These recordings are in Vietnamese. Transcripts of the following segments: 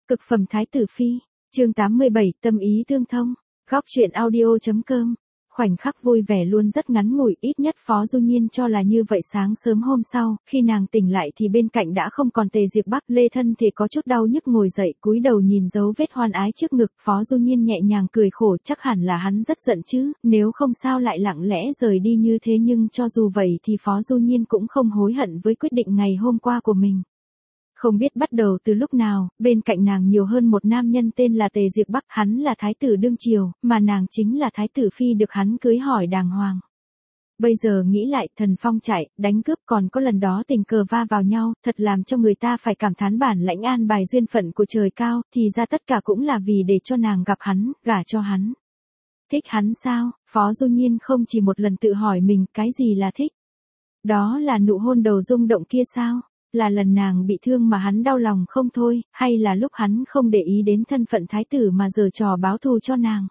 Cực phẩm thái tử phi, chương 87, tâm ý tương thông, góc truyện audio.com. Khoảnh khắc vui vẻ luôn rất ngắn ngủi, ít nhất Phó Du Nhiên cho là như vậy. Sáng sớm hôm sau, khi nàng tỉnh lại thì bên cạnh đã không còn Tề Diệp Bắc. Lê thân thể có chút đau nhức ngồi dậy, cúi đầu nhìn dấu vết hoan ái trước ngực. Phó Du Nhiên nhẹ nhàng cười khổ, chắc hẳn là hắn rất giận chứ, nếu không sao lại lặng lẽ rời đi như thế. Nhưng cho dù vậy thì Phó Du Nhiên cũng không hối hận với quyết định ngày hôm qua của mình. Không biết bắt đầu từ lúc nào, bên cạnh nàng nhiều hơn một nam nhân tên là Tề Diệp Bắc, hắn là thái tử đương triều, mà nàng chính là thái tử phi được hắn cưới hỏi đàng hoàng. Bây giờ nghĩ lại, thần phong chạy, đánh cướp, còn có lần đó tình cờ va vào nhau, thật làm cho người ta phải cảm thán bản lãnh an bài duyên phận của trời cao, thì ra tất cả cũng là vì để cho nàng gặp hắn, gả cho hắn. Thích hắn sao? Phó Du Nhiên không chỉ một lần tự hỏi mình, cái gì là thích? Đó là nụ hôn đầu rung động kia sao? Là lần nàng bị thương mà hắn đau lòng không thôi, hay là lúc hắn không để ý đến thân phận thái tử mà giở trò báo thù cho nàng?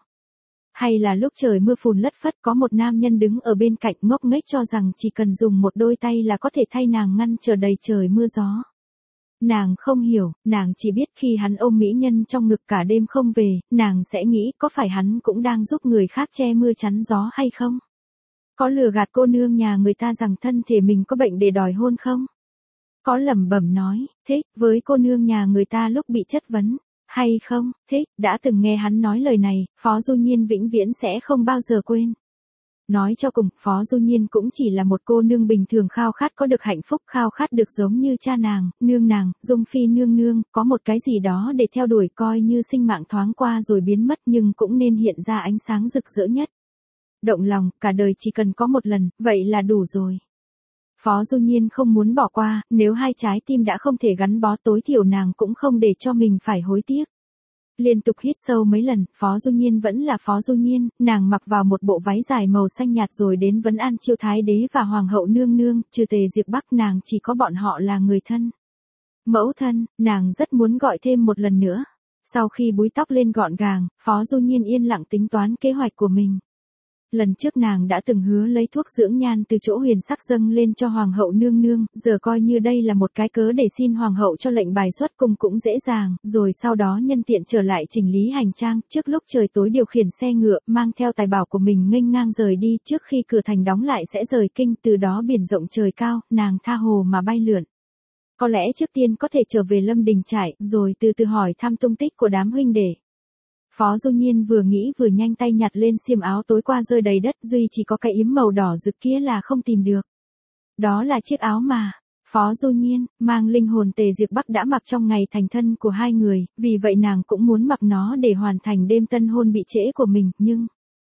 Hay là lúc trời mưa phùn lất phất có một nam nhân đứng ở bên cạnh ngốc nghếch cho rằng chỉ cần dùng một đôi tay là có thể thay nàng ngăn trở đầy trời mưa gió? Nàng không hiểu, nàng chỉ biết khi hắn ôm mỹ nhân trong ngực cả đêm không về, nàng sẽ nghĩ có phải hắn cũng đang giúp người khác che mưa chắn gió hay không? Có lừa gạt cô nương nhà người ta rằng thân thể mình có bệnh để đòi hôn không? Có lẩm bẩm nói, thích, với cô nương nhà người ta lúc bị chất vấn, hay không, thích, đã từng nghe hắn nói lời này, Phó Du Nhiên vĩnh viễn sẽ không bao giờ quên. Nói cho cùng, Phó Du Nhiên cũng chỉ là một cô nương bình thường khao khát có được hạnh phúc, khao khát được giống như cha nàng, nương nàng, Dung Phi nương nương, có một cái gì đó để theo đuổi, coi như sinh mạng thoáng qua rồi biến mất nhưng cũng nên hiện ra ánh sáng rực rỡ nhất. Động lòng, cả đời chỉ cần có một lần, vậy là đủ rồi. Phó Du Nhiên không muốn bỏ qua, nếu hai trái tim đã không thể gắn bó tối thiểu nàng cũng không để cho mình phải hối tiếc. Liên tục hít sâu mấy lần, Phó Du Nhiên vẫn là Phó Du Nhiên, nàng mặc vào một bộ váy dài màu xanh nhạt rồi đến vấn an chiêu thái đế và hoàng hậu nương nương, trừ Tề Diệp Bắc nàng chỉ có bọn họ là người thân. Mẫu thân, nàng rất muốn gọi thêm một lần nữa. Sau khi búi tóc lên gọn gàng, Phó Du Nhiên yên lặng tính toán kế hoạch của mình. Lần trước nàng đã từng hứa lấy thuốc dưỡng nhan từ chỗ huyền sắc dâng lên cho hoàng hậu nương nương, giờ coi như đây là một cái cớ để xin hoàng hậu cho lệnh bài xuất cung cũng dễ dàng, rồi sau đó nhân tiện trở lại chỉnh lý hành trang, trước lúc trời tối điều khiển xe ngựa, mang theo tài bảo của mình nghênh ngang rời đi, trước khi cửa thành đóng lại sẽ rời kinh, từ đó biển rộng trời cao, nàng tha hồ mà bay lượn. Có lẽ trước tiên có thể trở về Lâm Đình Trại, rồi từ từ hỏi thăm tung tích của đám huynh đệ. Phó Du Nhiên vừa nghĩ vừa nhanh tay nhặt lên xiêm áo tối qua rơi đầy đất, duy chỉ có cái yếm màu đỏ rực kia là không tìm được. Đó là chiếc áo mà Phó Du Nhiên mang linh hồn Tề Diệp Bắc đã mặc trong ngày thành thân của hai người, vì vậy nàng cũng muốn mặc nó để hoàn thành đêm tân hôn bị trễ của mình, nhưng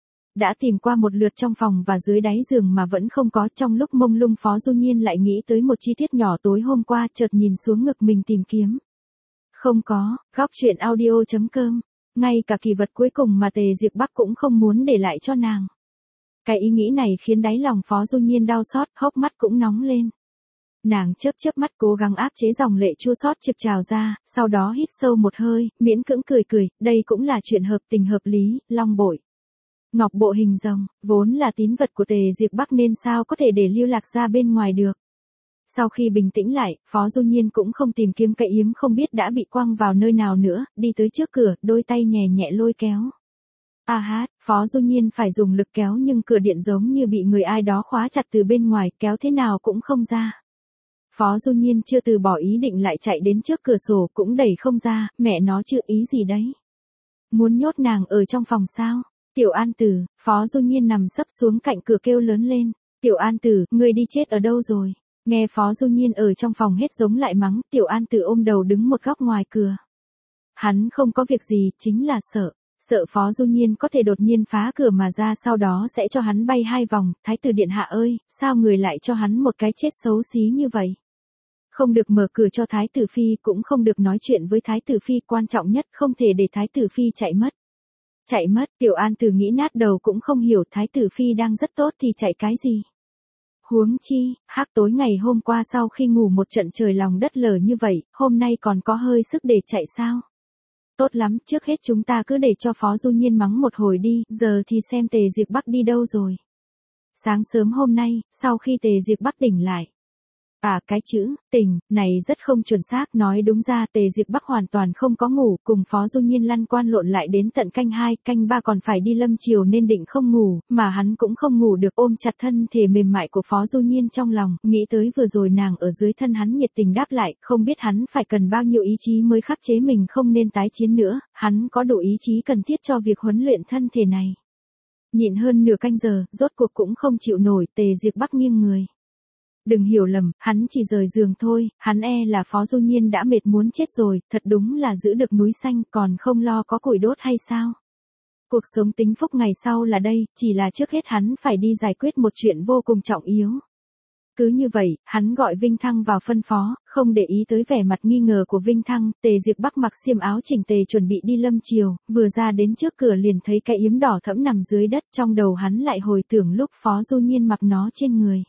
đã tìm qua một lượt trong phòng và dưới đáy giường mà vẫn không có. Trong lúc mông lung Phó Du Nhiên lại nghĩ tới một chi tiết nhỏ tối hôm qua, chợt nhìn xuống ngực mình tìm kiếm. Không có, góc truyện audio.com. Ngay cả kỳ vật cuối cùng mà Tề Diệp Bắc cũng không muốn để lại cho nàng. Cái ý nghĩ này khiến đáy lòng Phó Du Nhiên đau xót, hốc mắt cũng nóng lên. Nàng chớp mắt cố gắng áp chế dòng lệ chua xót trực trào ra, sau đó hít sâu một hơi, miễn cưỡng cười, đây cũng là chuyện hợp tình hợp lý, long bội. Ngọc bộ hình rồng, vốn là tín vật của Tề Diệp Bắc nên sao có thể để lưu lạc ra bên ngoài được. Sau khi bình tĩnh lại, Phó Du Nhiên cũng không tìm kiếm cái yếm không biết đã bị quăng vào nơi nào nữa, đi tới trước cửa, đôi tay nhẹ nhẹ lôi kéo. Phó Du Nhiên phải dùng lực kéo nhưng cửa điện giống như bị người ai đó khóa chặt từ bên ngoài, kéo thế nào cũng không ra. Phó Du Nhiên chưa từ bỏ ý định lại chạy đến trước cửa sổ cũng đẩy không ra, mẹ nó chứ ý gì đấy. Muốn nhốt nàng ở trong phòng sao? Tiểu An Tử, Phó Du Nhiên nằm sấp xuống cạnh cửa kêu lớn lên. Tiểu An Tử, ngươi đi chết ở đâu rồi? Nghe Phó Du Nhiên ở trong phòng hết giống lại mắng, Tiểu An Tử ôm đầu đứng một góc ngoài cửa. Hắn không có việc gì, chính là sợ Phó Du Nhiên có thể đột nhiên phá cửa mà ra, sau đó sẽ cho hắn bay hai vòng. Thái tử điện hạ ơi, sao người lại cho hắn một cái chết xấu xí như vậy? Không được mở cửa cho Thái tử phi, cũng không được nói chuyện với Thái tử phi, quan trọng nhất không thể để Thái tử phi chạy mất. Chạy mất, Tiểu An Tử nghĩ nát đầu cũng không hiểu, Thái tử phi đang rất tốt thì chạy cái gì? Huống chi, tối ngày hôm qua sau khi ngủ một trận trời lòng đất lở như vậy, hôm nay còn có hơi sức để chạy sao? Tốt lắm, trước hết chúng ta cứ để cho Phó Du Nhiên mắng một hồi đi, giờ thì xem Tề Diệp Bắc đi đâu rồi. Sáng sớm hôm nay, sau khi Tề Diệp Bắc tỉnh lại, Cái chữ tình này rất không chuẩn xác, nói đúng ra Tề Diệp Bắc hoàn toàn không có ngủ, cùng Phó Du Nhiên lăn quan lộn lại đến tận canh 2, canh 3 còn phải đi lâm chiều nên định không ngủ, mà hắn cũng không ngủ được, ôm chặt thân thể mềm mại của Phó Du Nhiên trong lòng, nghĩ tới vừa rồi nàng ở dưới thân hắn nhiệt tình đáp lại, không biết hắn phải cần bao nhiêu ý chí mới khắc chế mình không nên tái chiến nữa, hắn có đủ ý chí cần thiết cho việc huấn luyện thân thể này. Nhịn hơn nửa canh giờ, rốt cuộc cũng không chịu nổi, Tề Diệp Bắc nghiêng người. Đừng hiểu lầm, hắn chỉ rời giường thôi, hắn là Phó Du Nhiên đã mệt muốn chết rồi, thật đúng là giữ được núi xanh còn không lo có củi đốt hay sao? Cuộc sống tính phúc ngày sau là đây, chỉ là trước hết hắn phải đi giải quyết một chuyện vô cùng trọng yếu. Cứ như vậy, hắn gọi Vinh Thăng vào phân phó, không để ý tới vẻ mặt nghi ngờ của Vinh Thăng, Tề Diệp Bắc mặc xiêm áo chỉnh tề chuẩn bị đi lâm chiều, vừa ra đến trước cửa liền thấy cái yếm đỏ thẫm nằm dưới đất, trong đầu hắn lại hồi tưởng lúc Phó Du Nhiên mặc nó trên người.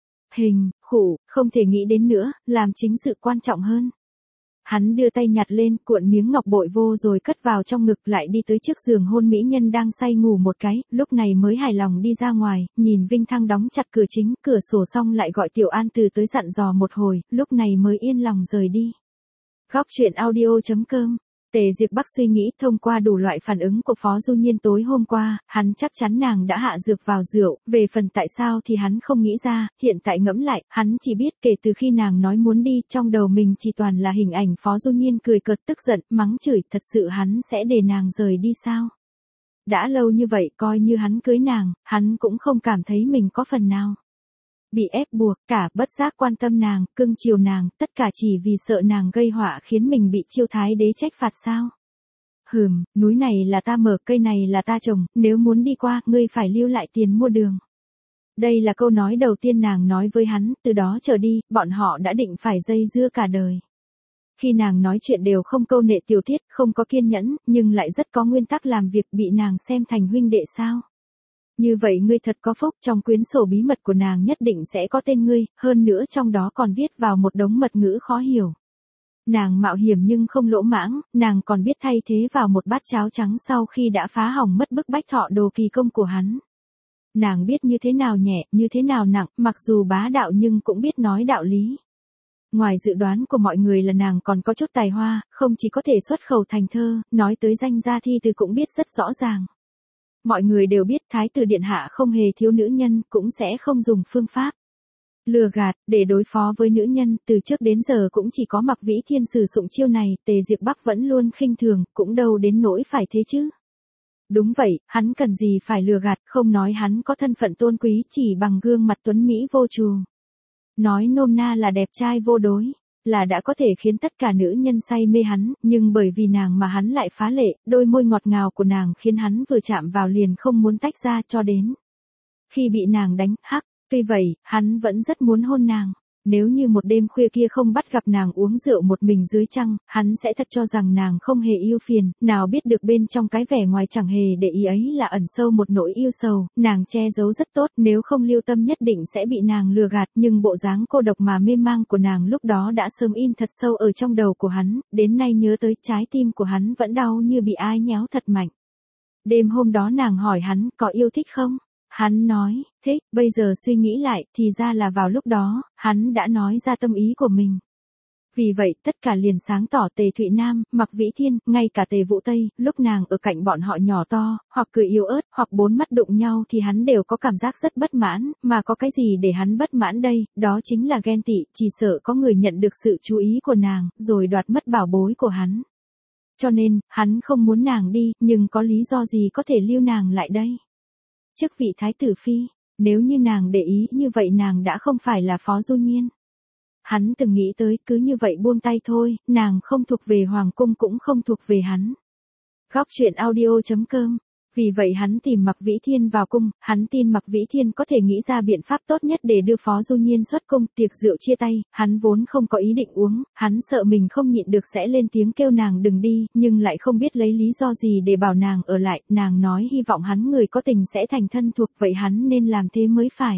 Không thể nghĩ đến nữa, làm chính sự quan trọng hơn. Hắn đưa tay nhặt lên, cuộn miếng ngọc bội vô rồi cất vào trong ngực, lại đi tới trước giường hôn mỹ nhân đang say ngủ một cái, lúc này mới hài lòng đi ra ngoài, nhìn Vinh Thăng đóng chặt cửa chính, cửa sổ xong lại gọi Tiểu An Từ tới dặn dò một hồi, lúc này mới yên lòng rời đi. Góc truyện audio.com. Tề Diệp Bắc suy nghĩ thông qua đủ loại phản ứng của Phó Du Nhiên tối hôm qua, hắn chắc chắn nàng đã hạ dược vào rượu, về phần tại sao thì hắn không nghĩ ra, hiện tại ngẫm lại, hắn chỉ biết kể từ khi nàng nói muốn đi, trong đầu mình chỉ toàn là hình ảnh Phó Du Nhiên cười cợt tức giận, mắng chửi, thật sự hắn sẽ để nàng rời đi sao? Đã lâu như vậy coi như hắn cưới nàng, hắn cũng không cảm thấy mình có phần nào bị ép buộc, cả bất giác quan tâm nàng, cưng chiều nàng, tất cả chỉ vì sợ nàng gây họa khiến mình bị Chiêu Thái Đế trách phạt sao? Núi này là ta mở, cây này là ta trồng, nếu muốn đi qua, ngươi phải lưu lại tiền mua đường. Đây là câu nói đầu tiên nàng nói với hắn, từ đó trở đi, bọn họ đã định phải dây dưa cả đời. Khi nàng nói chuyện đều không câu nệ tiểu tiết, không có kiên nhẫn, nhưng lại rất có nguyên tắc làm việc, bị nàng xem thành huynh đệ sao? Như vậy ngươi thật có phúc, trong quyển sổ bí mật của nàng nhất định sẽ có tên ngươi, hơn nữa trong đó còn viết vào một đống mật ngữ khó hiểu. Nàng mạo hiểm nhưng không lỗ mãng, nàng còn biết thay thế vào một bát cháo trắng sau khi đã phá hỏng mất bức bách thọ đồ kỳ công của hắn. Nàng biết như thế nào nhẹ, như thế nào nặng, mặc dù bá đạo nhưng cũng biết nói đạo lý. Ngoài dự đoán của mọi người là nàng còn có chút tài hoa, không chỉ có thể xuất khẩu thành thơ, nói tới danh gia thi từ cũng biết rất rõ ràng. Mọi người đều biết Thái tử Điện Hạ không hề thiếu nữ nhân, cũng sẽ không dùng phương pháp lừa gạt để đối phó với nữ nhân, từ trước đến giờ cũng chỉ có Mặc Vĩ Thiên sử dụng chiêu này, Tề Diệp Bắc vẫn luôn khinh thường, cũng đâu đến nỗi phải thế chứ. Đúng vậy, hắn cần gì phải lừa gạt, không nói hắn có thân phận tôn quý, chỉ bằng gương mặt tuấn mỹ vô trù. Nói nôm na là đẹp trai vô đối, là đã có thể khiến tất cả nữ nhân say mê hắn, nhưng bởi vì nàng mà hắn lại phá lệ, đôi môi ngọt ngào của nàng khiến hắn vừa chạm vào liền không muốn tách ra, cho đến khi bị nàng đánh, tuy vậy, hắn vẫn rất muốn hôn nàng. Nếu như một đêm khuya kia không bắt gặp nàng uống rượu một mình dưới trăng, hắn sẽ thật cho rằng nàng không hề yêu phiền, nào biết được bên trong cái vẻ ngoài chẳng hề để ý ấy là ẩn sâu một nỗi yêu sầu, nàng che giấu rất tốt, nếu không lưu tâm nhất định sẽ bị nàng lừa gạt, nhưng bộ dáng cô độc mà mê mang của nàng lúc đó đã sớm in thật sâu ở trong đầu của hắn, đến nay nhớ tới trái tim của hắn vẫn đau như bị ai nhéo thật mạnh. Đêm hôm đó nàng hỏi hắn có yêu thích không? Hắn nói, thích, bây giờ suy nghĩ lại, thì ra là vào lúc đó, hắn đã nói ra tâm ý của mình. Vì vậy, tất cả liền sáng tỏ Tề Thụy Nam, Mặc Vĩ Thiên, ngay cả Tề Vũ Tây, lúc nàng ở cạnh bọn họ nhỏ to, hoặc cười yếu ớt, hoặc bốn mắt đụng nhau thì hắn đều có cảm giác rất bất mãn, mà có cái gì để hắn bất mãn đây, đó chính là ghen tị, chỉ sợ có người nhận được sự chú ý của nàng, rồi đoạt mất bảo bối của hắn. Cho nên, hắn không muốn nàng đi, nhưng có lý do gì có thể lưu nàng lại đây? Chức vị thái tử phi, nếu như nàng để ý như vậy nàng đã không phải là Phó Du Nhiên. Hắn từng nghĩ tới cứ như vậy buông tay thôi, nàng không thuộc về hoàng cung cũng không thuộc về hắn. Góc truyện audio.com. Vì vậy hắn tìm Mặc Vĩ Thiên vào cung, hắn tin Mặc Vĩ Thiên có thể nghĩ ra biện pháp tốt nhất để đưa Phó Du Nhiên xuất cung, tiệc rượu chia tay, hắn vốn không có ý định uống, hắn sợ mình không nhịn được sẽ lên tiếng kêu nàng đừng đi, nhưng lại không biết lấy lý do gì để bảo nàng ở lại, nàng nói hy vọng hắn người có tình sẽ thành thân thuộc, vậy hắn nên làm thế mới phải.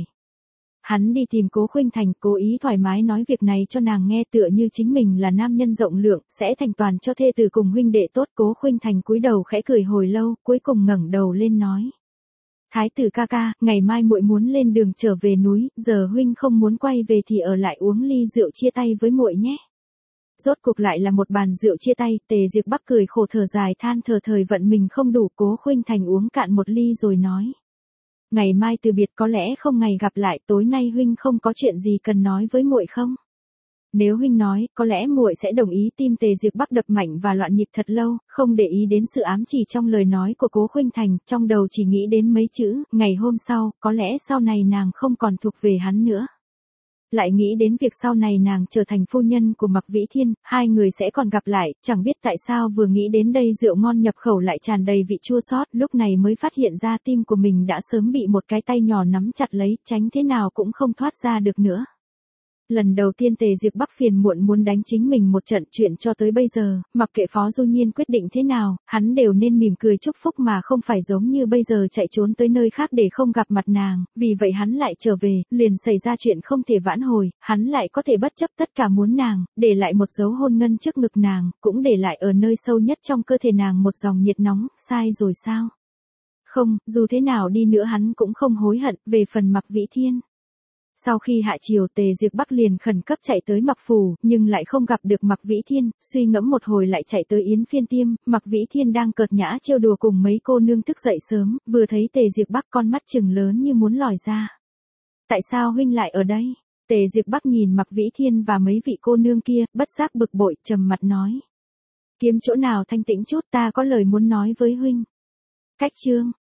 Hắn đi tìm Cố Khuynh Thành, cố ý thoải mái nói việc này cho nàng nghe tựa như chính mình là nam nhân rộng lượng, sẽ thành toàn cho thê tử cùng huynh đệ tốt. Cố Khuynh Thành cúi đầu khẽ cười hồi lâu, cuối cùng ngẩng đầu lên nói. Thái tử ca ca, ngày mai muội muốn lên đường trở về núi, giờ huynh không muốn quay về thì ở lại uống ly rượu chia tay với muội nhé. Rốt cuộc lại là một bàn rượu chia tay, Tề Diệp Bắc cười khổ thở dài than thở thời vận mình không đủ, Cố Khuynh Thành uống cạn một ly rồi nói. Ngày mai từ biệt có lẽ không ngày gặp lại, tối nay huynh không có chuyện gì cần nói với muội không? Nếu huynh nói, có lẽ muội sẽ đồng ý. Tim Tề Diệp Bắc đập mạnh và loạn nhịp thật lâu, không để ý đến sự ám chỉ trong lời nói của Cố Khuynh Thành, trong đầu chỉ nghĩ đến mấy chữ, ngày hôm sau, có lẽ sau này nàng không còn thuộc về hắn nữa. Lại nghĩ đến việc sau này nàng trở thành phu nhân của Mạc Vĩ Thiên, hai người sẽ còn gặp lại, chẳng biết tại sao vừa nghĩ đến đây rượu ngon nhập khẩu lại tràn đầy vị chua xót, lúc này mới phát hiện ra tim của mình đã sớm bị một cái tay nhỏ nắm chặt lấy, tránh thế nào cũng không thoát ra được nữa. Lần đầu tiên Tề Diệp Bắc phiền muộn muốn đánh chính mình một trận, chuyện cho tới bây giờ, mặc kệ Phó Du Nhiên quyết định thế nào, hắn đều nên mỉm cười chúc phúc mà không phải giống như bây giờ chạy trốn tới nơi khác để không gặp mặt nàng, vì vậy hắn lại trở về, liền xảy ra chuyện không thể vãn hồi, hắn lại có thể bất chấp tất cả muốn nàng, để lại một dấu hôn ngân trước ngực nàng, cũng để lại ở nơi sâu nhất trong cơ thể nàng một dòng nhiệt nóng, sai rồi sao? Không, dù thế nào đi nữa hắn cũng không hối hận. Về phần Mạc Vĩ Thiên, sau khi hạ chiều Tề Diệp Bắc liền khẩn cấp chạy tới Mạc Phủ, nhưng lại không gặp được Mạc Vĩ Thiên, suy ngẫm một hồi lại chạy tới Yến Phiên Tiêm, Mạc Vĩ Thiên đang cợt nhã trêu đùa cùng mấy cô nương thức dậy sớm, vừa thấy Tề Diệp Bắc con mắt trừng lớn như muốn lòi ra. Tại sao huynh lại ở đây? Tề Diệp Bắc nhìn Mạc Vĩ Thiên và mấy vị cô nương kia, bất giác bực bội, trầm mặt nói. Kiếm chỗ nào thanh tĩnh chút, ta có lời muốn nói với huynh. Cách chương